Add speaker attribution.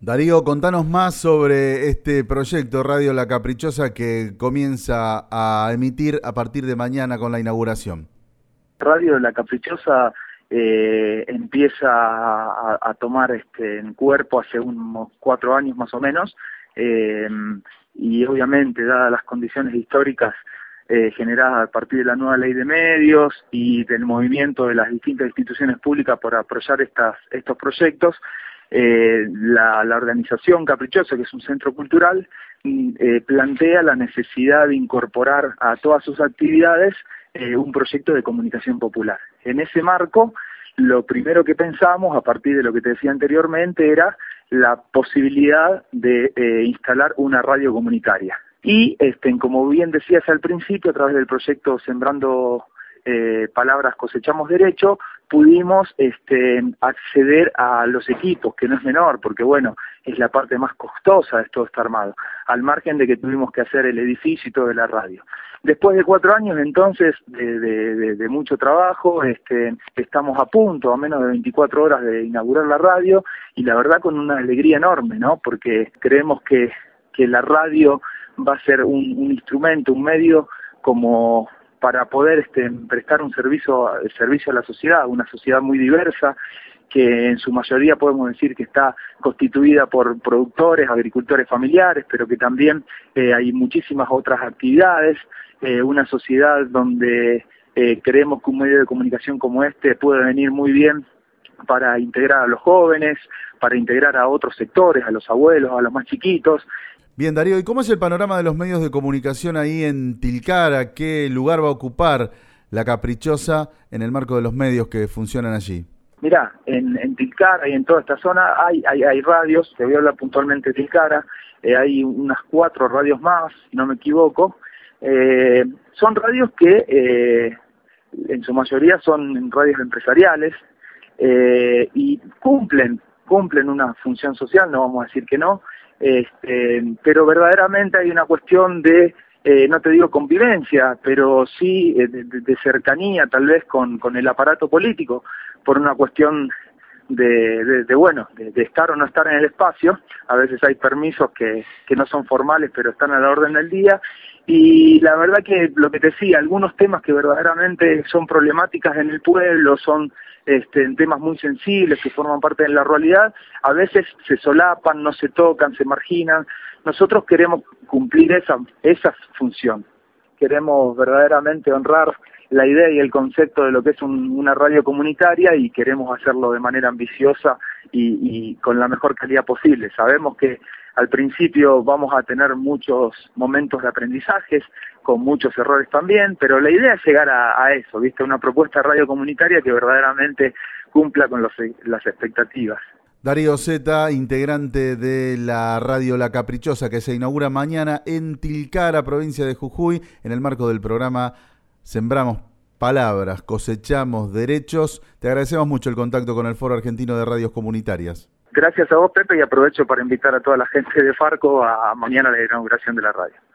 Speaker 1: Darío, contanos más sobre este proyecto Radio La Caprichosa que comienza a emitir a partir de mañana con la inauguración.
Speaker 2: Radio La Caprichosa empieza a tomar en cuerpo hace unos 4 años más o menos, y obviamente, dadas las condiciones históricas generadas a partir de la nueva ley de medios y del movimiento de las distintas instituciones públicas por apoyar estos proyectos, la organización Caprichosa, que es un centro cultural, plantea la necesidad de incorporar a todas sus actividades un proyecto de comunicación popular. En ese marco, lo primero que pensamos, a partir de lo que te decía anteriormente, era la posibilidad de instalar una radio comunitaria. Y, como bien decías al principio, a través del proyecto Sembrando Palabras Cosechamos Derecho, pudimos acceder a los equipos, que no es menor, porque bueno, es la parte más costosa de todo esto armado, al margen de que tuvimos que hacer el edificio y todo de la radio. Después de 4 años entonces de mucho trabajo, estamos a punto, a menos de 24 horas de inaugurar la radio, y la verdad con una alegría enorme, ¿no? Porque creemos que la radio va a ser un instrumento, un medio como para poder prestar un servicio a la sociedad, una sociedad muy diversa, que en su mayoría podemos decir que está constituida por productores, agricultores familiares, pero que también hay muchísimas otras actividades, una sociedad donde creemos que un medio de comunicación como este puede venir muy bien para integrar a los jóvenes, para integrar a otros sectores, a los abuelos, a los más chiquitos.
Speaker 1: Bien, Darío, ¿y cómo es el panorama de los medios de comunicación ahí en Tilcara? ¿Qué lugar va a ocupar La Caprichosa en el marco de los medios que funcionan allí?
Speaker 2: Mirá, en Tilcara y en toda esta zona hay radios, te voy a hablar puntualmente de Tilcara, hay unas 4 radios más, si no me equivoco. Son radios que en su mayoría son radios empresariales y cumplen una función social, no vamos a decir que no, pero verdaderamente hay una cuestión de, no te digo convivencia, pero sí de cercanía tal vez con el aparato político, por una cuestión de estar o no estar en el espacio. A veces hay permisos que no son formales, pero están a la orden del día, y la verdad que lo que te decía, algunos temas que verdaderamente son problemáticas en el pueblo, son temas muy sensibles que forman parte de la realidad, a veces se solapan, no se tocan, se marginan. Nosotros queremos cumplir esa función, queremos verdaderamente honrar la idea y el concepto de lo que es una radio comunitaria, y queremos hacerlo de manera ambiciosa y con la mejor calidad posible. Sabemos que al principio vamos a tener muchos momentos de aprendizajes, con muchos errores también, pero la idea es llegar a eso, ¿viste? Una propuesta de radio comunitaria que verdaderamente cumpla con las expectativas.
Speaker 1: Darío Zeta, integrante de la radio La Caprichosa, que se inaugura mañana en Tilcara, provincia de Jujuy, en el marco del programa Sembramos Palabras, Cosechamos Derechos. Te agradecemos mucho el contacto con el Foro Argentino de Radios Comunitarias.
Speaker 2: Gracias a vos, Pepe, y aprovecho para invitar a toda la gente de Farco a mañana la inauguración de la radio.